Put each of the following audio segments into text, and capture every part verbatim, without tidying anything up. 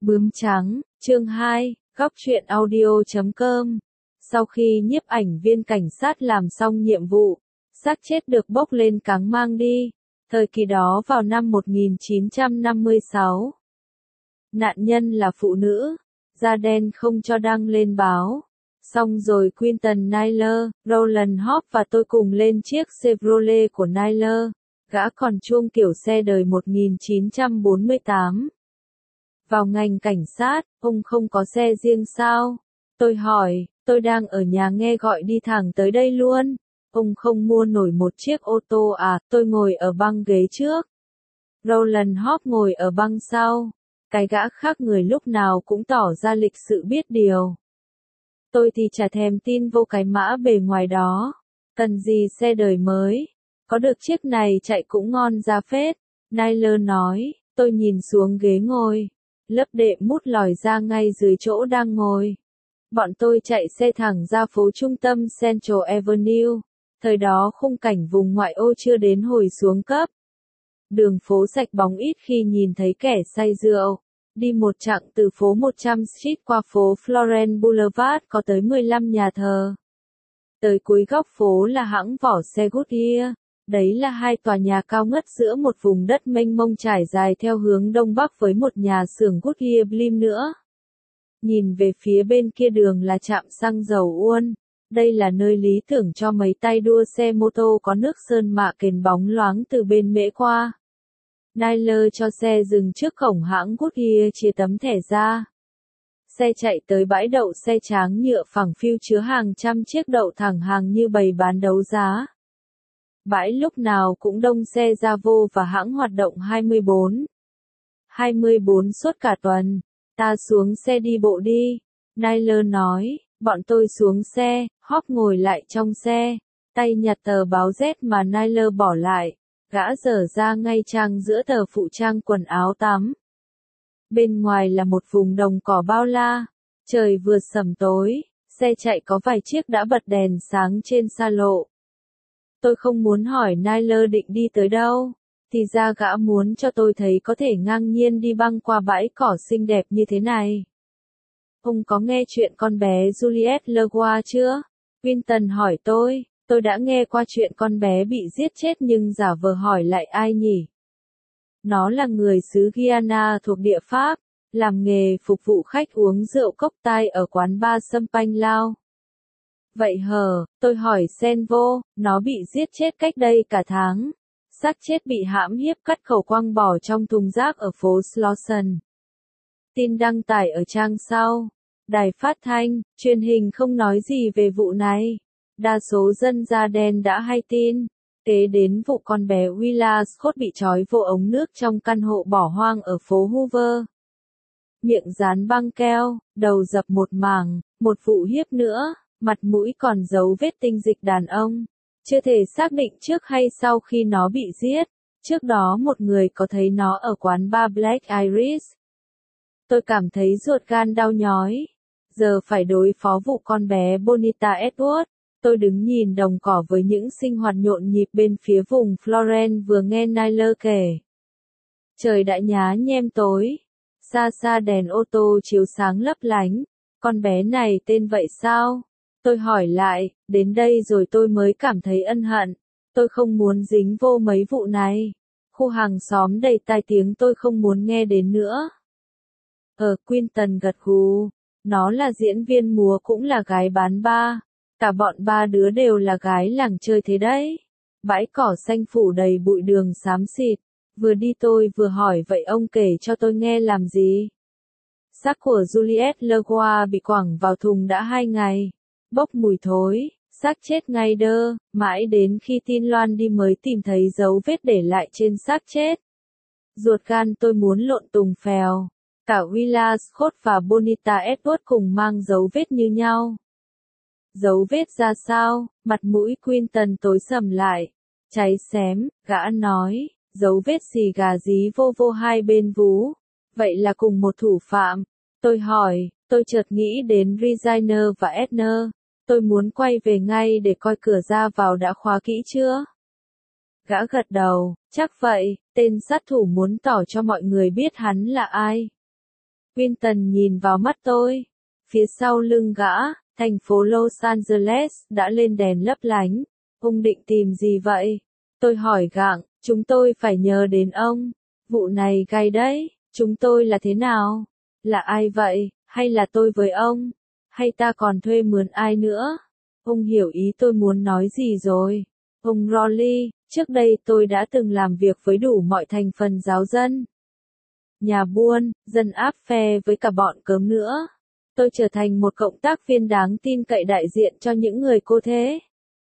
Bướm trắng, chương hai, góc truyện audio chấm com. Sau khi nhiếp ảnh viên cảnh sát làm xong nhiệm vụ, xác chết được bốc lên cáng mang đi. Thời kỳ đó vào năm một nghìn chín trăm năm mươi sáu. Nạn nhân là phụ nữ, da đen không cho đăng lên báo. Xong rồi Quinton Naylor, Roland Hope và tôi cùng lên chiếc Chevrolet của Naylor. Gã còn chuông kiểu xe đời một nghìn chín trăm bốn mươi tám. Vào ngành cảnh sát, ông không có xe riêng sao? Tôi hỏi, tôi đang ở nhà nghe gọi đi thẳng tới đây luôn. Ông không mua nổi một chiếc ô tô à? Tôi ngồi ở băng ghế trước. Roland Hope ngồi ở băng sau. Cái gã khác người lúc nào cũng tỏ ra lịch sự biết điều. Tôi thì chả thèm tin vô cái mã bề ngoài đó. Cần gì xe đời mới? Có được chiếc này chạy cũng ngon ra phết. Naylor nói. Tôi nhìn xuống ghế ngồi. Lớp đệm mút lòi ra ngay dưới chỗ đang ngồi. Bọn tôi chạy xe thẳng ra phố trung tâm Central Avenue. Thời đó khung cảnh vùng ngoại ô chưa đến hồi xuống cấp. Đường phố sạch bóng ít khi nhìn thấy kẻ say rượu. Đi một chặng từ phố một trăm Street qua phố Florence Boulevard có tới mười lăm nhà thờ. Tới cuối góc phố là hãng vỏ xe Goodyear. Đấy là hai tòa nhà cao ngất giữa một vùng đất mênh mông trải dài theo hướng đông bắc với một nhà xưởng Goodyear Blim nữa. Nhìn về phía bên kia đường là trạm xăng dầu Uôn. Đây là nơi lý tưởng cho mấy tay đua xe mô tô có nước sơn mạ kền bóng loáng từ bên mễ qua. Naylor cho xe dừng trước cổng hãng Goodyear chia tấm thẻ ra. Xe chạy tới bãi đậu xe tráng nhựa phẳng phiu chứa hàng trăm chiếc đậu thẳng hàng như bày bán đấu giá. Bãi lúc nào cũng đông xe ra vô và hãng hoạt động hai mươi bốn. hai mươi bốn suốt cả tuần. Ta xuống xe đi bộ đi. Naylor nói, bọn tôi xuống xe, Hope ngồi lại trong xe. Tay nhặt tờ báo Z mà Naylor bỏ lại. Gã dở ra ngay trang giữa tờ phụ trang quần áo tắm. Bên ngoài là một vùng đồng cỏ bao la. Trời vừa sẩm tối, xe chạy có vài chiếc đã bật đèn sáng trên xa lộ. Tôi không muốn hỏi Naylor định đi tới đâu, thì ra gã muốn cho tôi thấy có thể ngang nhiên đi băng qua bãi cỏ xinh đẹp như thế này. Ông có nghe chuyện con bé Juliette Leroy chưa? Quinton hỏi tôi, tôi đã nghe qua chuyện con bé bị giết chết nhưng giả vờ hỏi lại ai nhỉ? Nó là người xứ Guyana thuộc địa Pháp, làm nghề phục vụ khách uống rượu cốc tai ở quán bar Champagne Lao. Vậy hờ, tôi hỏi xen vô, nó bị giết chết cách đây cả tháng. Xác chết bị hãm hiếp cắt khẩu quăng bỏ trong thùng rác ở phố Slauson. Tin đăng tải ở trang sau. Đài phát thanh, truyền hình không nói gì về vụ này. Đa số dân da đen đã hay tin. Kế đến vụ con bé Willa Scott bị trói vô ống nước trong căn hộ bỏ hoang ở phố Hoover. Miệng dán băng keo, đầu dập một mảng, một vụ hiếp nữa. Mặt mũi còn dấu vết tinh dịch đàn ông. Chưa thể xác định trước hay sau khi nó bị giết. Trước đó một người có thấy nó ở quán bar Black Iris. Tôi cảm thấy ruột gan đau nhói. Giờ phải đối phó vụ con bé Bonita Edward. Tôi đứng nhìn đồng cỏ với những sinh hoạt nhộn nhịp bên phía vùng Florence vừa nghe Naylor kể. Trời đã nhá nhem tối. Xa xa đèn ô tô chiếu sáng lấp lánh. Con bé này tên vậy sao? Tôi hỏi lại, đến đây rồi tôi mới cảm thấy ân hận. Tôi không muốn dính vô mấy vụ này. Khu hàng xóm đầy tai tiếng tôi không muốn nghe đến nữa. Ờ, Quinton gật gù. Nó là diễn viên múa cũng là gái bán bar. Cả bọn ba đứa đều là gái làng chơi thế đấy. Bãi cỏ xanh phủ đầy bụi đường xám xịt. Vừa đi tôi vừa hỏi vậy ông kể cho tôi nghe làm gì? Xác của Juliette Leroy bị quẳng vào thùng đã hai ngày. Bốc mùi thối, xác chết ngay đơ, mãi đến khi tin loan đi mới tìm thấy dấu vết để lại trên xác chết. Ruột gan tôi muốn lộn tùng phèo. Cả Willa Scott và Bonita Edward cùng mang dấu vết như nhau. Dấu vết ra sao? Mặt mũi Quinton tối sầm lại. Cháy xém, gã nói, dấu vết xì gà dí vô vô hai bên vú. Vậy là cùng một thủ phạm. Tôi hỏi, tôi chợt nghĩ đến Regina và Edna. Tôi muốn quay về ngay để coi cửa ra vào đã khóa kỹ chưa? Gã gật đầu, chắc vậy, tên sát thủ muốn tỏ cho mọi người biết hắn là ai. Quinton nhìn vào mắt tôi. Phía sau lưng gã, thành phố Los Angeles đã lên đèn lấp lánh. Ông định tìm gì vậy? Tôi hỏi gặng, chúng tôi phải nhờ đến ông. Vụ này gay đấy, chúng tôi là thế nào? Là ai vậy? Hay là tôi với ông? Hay ta còn thuê mướn ai nữa? Ông hiểu ý tôi muốn nói gì rồi. Ông Rowley, trước đây tôi đã từng làm việc với đủ mọi thành phần giáo dân. Nhà buôn, dân áp phe với cả bọn cớm nữa. Tôi trở thành một cộng tác viên đáng tin cậy đại diện cho những người cô thế.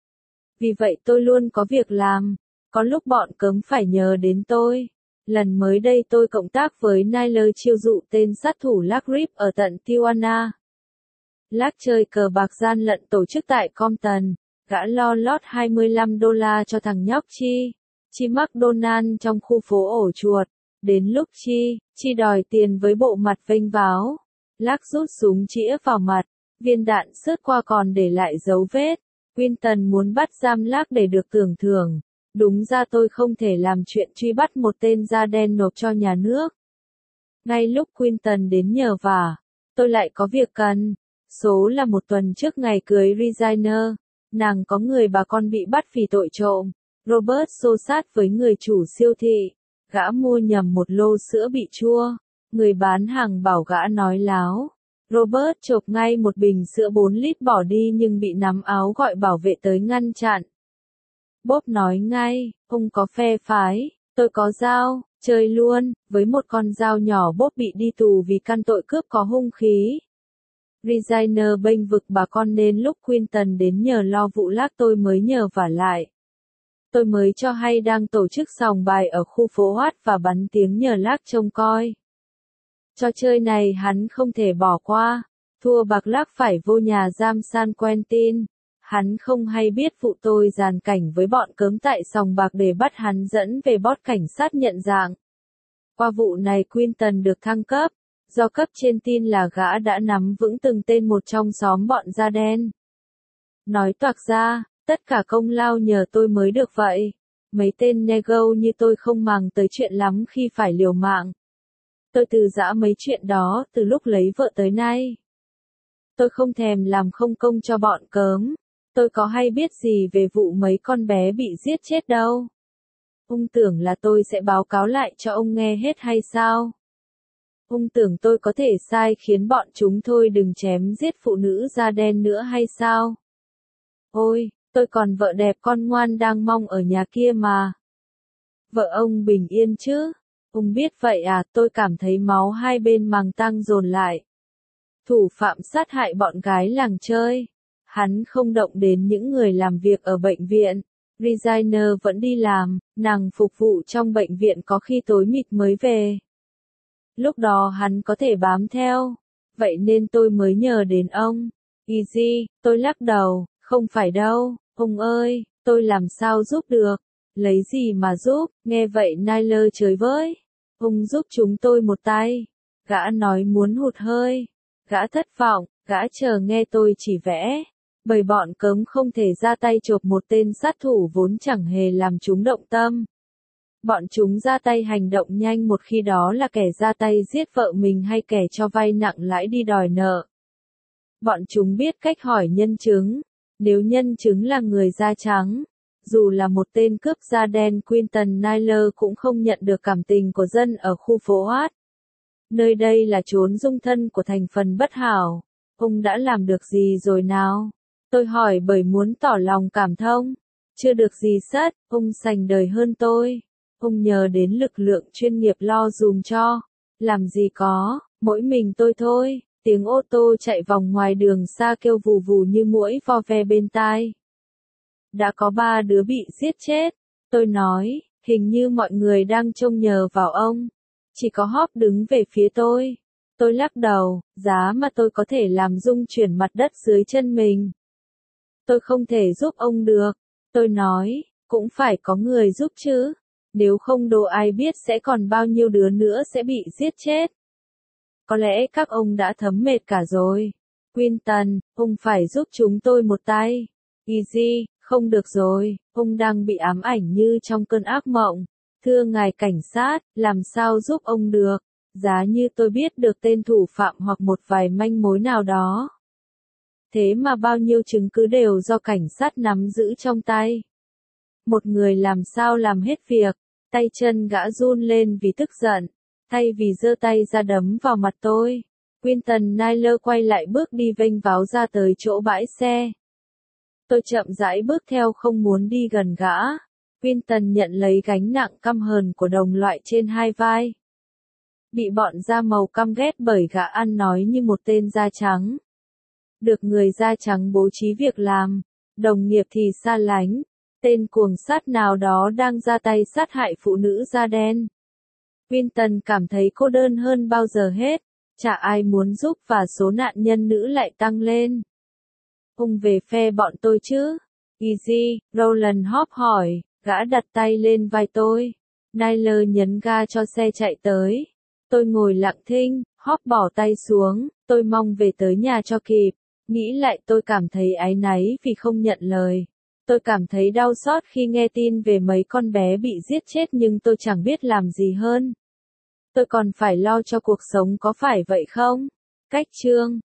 Vì vậy tôi luôn có việc làm. Có lúc bọn cớm phải nhờ đến tôi. Lần mới đây tôi cộng tác với Nyler chiêu dụ tên sát thủ Lark Rip ở tận Tijuana. Lark chơi cờ bạc gian lận tổ chức tại Compton. Gã lo lót hai mươi lăm đô la cho thằng nhóc Chi. Chi McDonald trong khu phố ổ chuột. Đến lúc Chi, Chi đòi tiền với bộ mặt vênh váo. Lark rút súng chĩa vào mặt. Viên đạn sướt qua còn để lại dấu vết. Quinton muốn bắt giam Lark để được tưởng thưởng. Đúng ra tôi không thể làm chuyện truy bắt một tên da đen nộp cho nhà nước. Ngay lúc Quinton đến nhờ vả, tôi lại có việc cần. Số là một tuần trước ngày cưới Regina, nàng có người bà con bị bắt vì tội trộm. Robert xô sát với người chủ siêu thị. Gã mua nhầm một lô sữa bị chua. Người bán hàng bảo gã nói láo. Robert chộp ngay một bình sữa bốn lít bỏ đi nhưng bị nắm áo gọi bảo vệ tới ngăn chặn. Bob nói ngay, ông có phe phái, tôi có dao, chơi luôn, với một con dao nhỏ Bob bị đi tù vì căn tội cướp có hung khí. Regina bênh vực bà con nên lúc Quinton đến nhờ lo vụ Lark tôi mới nhờ vả lại. Tôi mới cho hay đang tổ chức sòng bài ở khu phố Watt và bắn tiếng nhờ Lark trông coi. Trò chơi này hắn không thể bỏ qua, thua bạc Lark phải vô nhà giam San Quentin. Hắn không hay biết vụ tôi dàn cảnh với bọn cớm tại sòng bạc để bắt hắn dẫn về bót cảnh sát nhận dạng. Qua vụ này Quinton được thăng cấp, do cấp trên tin là gã đã nắm vững từng tên một trong xóm bọn da đen. Nói toạc ra, tất cả công lao nhờ tôi mới được vậy. Mấy tên nego như tôi không màng tới chuyện lắm khi phải liều mạng. Tôi từ giã mấy chuyện đó từ lúc lấy vợ tới nay. Tôi không thèm làm không công cho bọn cớm. Tôi có hay biết gì về vụ mấy con bé bị giết chết đâu. Ông tưởng là tôi sẽ báo cáo lại cho ông nghe hết hay sao? Ông tưởng tôi có thể sai khiến bọn chúng thôi đừng chém giết phụ nữ da đen nữa hay sao? Ôi, tôi còn vợ đẹp con ngoan đang mong ở nhà kia mà. Vợ ông bình yên chứ? Ông biết vậy à, tôi cảm thấy máu hai bên màng tăng dồn lại. Thủ phạm sát hại bọn gái làng chơi. Hắn không động đến những người làm việc ở bệnh viện. Regina vẫn đi làm, nàng phục vụ trong bệnh viện có khi tối mịt mới về. Lúc đó hắn có thể bám theo. Vậy nên tôi mới nhờ đến ông. Easy, tôi lắc đầu, không phải đâu, ông ơi, tôi làm sao giúp được. Lấy gì mà giúp, nghe vậy Nyler chới với. Ông giúp chúng tôi một tay. Gã nói muốn hụt hơi. Gã thất vọng, gã chờ nghe tôi chỉ vẽ. Bởi bọn cớm không thể ra tay chộp một tên sát thủ vốn chẳng hề làm chúng động tâm. Bọn chúng ra tay hành động nhanh một khi đó là kẻ ra tay giết vợ mình hay kẻ cho vay nặng lãi đi đòi nợ. Bọn chúng biết cách hỏi nhân chứng. Nếu nhân chứng là người da trắng, dù là một tên cướp da đen Quinton Nyler cũng không nhận được cảm tình của dân ở khu phố Watt. Nơi đây là chốn dung thân của thành phần bất hảo. Ông đã làm được gì rồi nào? Tôi hỏi bởi muốn tỏ lòng cảm thông. Chưa được gì sất, ông sành đời hơn tôi. Ông nhờ đến lực lượng chuyên nghiệp lo dùm cho. Làm gì có, mỗi mình tôi thôi. Tiếng ô tô chạy vòng ngoài đường xa kêu vù vù như muỗi vo ve bên tai. Đã có ba đứa bị giết chết. Tôi nói, hình như mọi người đang trông nhờ vào ông. Chỉ có Hop đứng về phía tôi. Tôi lắc đầu, giá mà tôi có thể làm rung chuyển mặt đất dưới chân mình. Tôi không thể giúp ông được. Tôi nói, cũng phải có người giúp chứ. Nếu không đồ ai biết sẽ còn bao nhiêu đứa nữa sẽ bị giết chết. Có lẽ các ông đã thấm mệt cả rồi. Quinton, ông phải giúp chúng tôi một tay. Easy, không được rồi, ông đang bị ám ảnh như trong cơn ác mộng. Thưa ngài cảnh sát, làm sao giúp ông được? giá như tôi biết được tên thủ phạm hoặc một vài manh mối nào đó. Thế mà bao nhiêu chứng cứ đều do cảnh sát nắm giữ trong tay. Một người làm sao làm hết việc, tay chân gã run lên vì tức giận, thay vì giơ tay ra đấm vào mặt tôi. Quinton Naylor quay lại bước đi vênh váo ra tới chỗ bãi xe. Tôi chậm rãi bước theo không muốn đi gần gã. Quinton nhận lấy gánh nặng căm hờn của đồng loại trên hai vai. Bị bọn da màu căm ghét bởi gã ăn nói như một tên da trắng. Được người da trắng bố trí việc làm, đồng nghiệp thì xa lánh. Tên cuồng sát nào đó đang ra tay sát hại phụ nữ da đen. Quinton cảm thấy cô đơn hơn bao giờ hết. Chả ai muốn giúp và số nạn nhân nữ lại tăng lên. Ông về phe bọn tôi chứ? Easy, Roland Hope hỏi, gã đặt tay lên vai tôi. Naylor nhấn ga cho xe chạy tới. Tôi ngồi lặng thinh, Hope bỏ tay xuống, tôi mong về tới nhà cho kịp. Nghĩ lại tôi cảm thấy áy náy vì không nhận lời. Tôi cảm thấy đau xót khi nghe tin về mấy con bé bị giết chết nhưng tôi chẳng biết làm gì hơn. Tôi còn phải lo cho cuộc sống có phải vậy không? Cách chương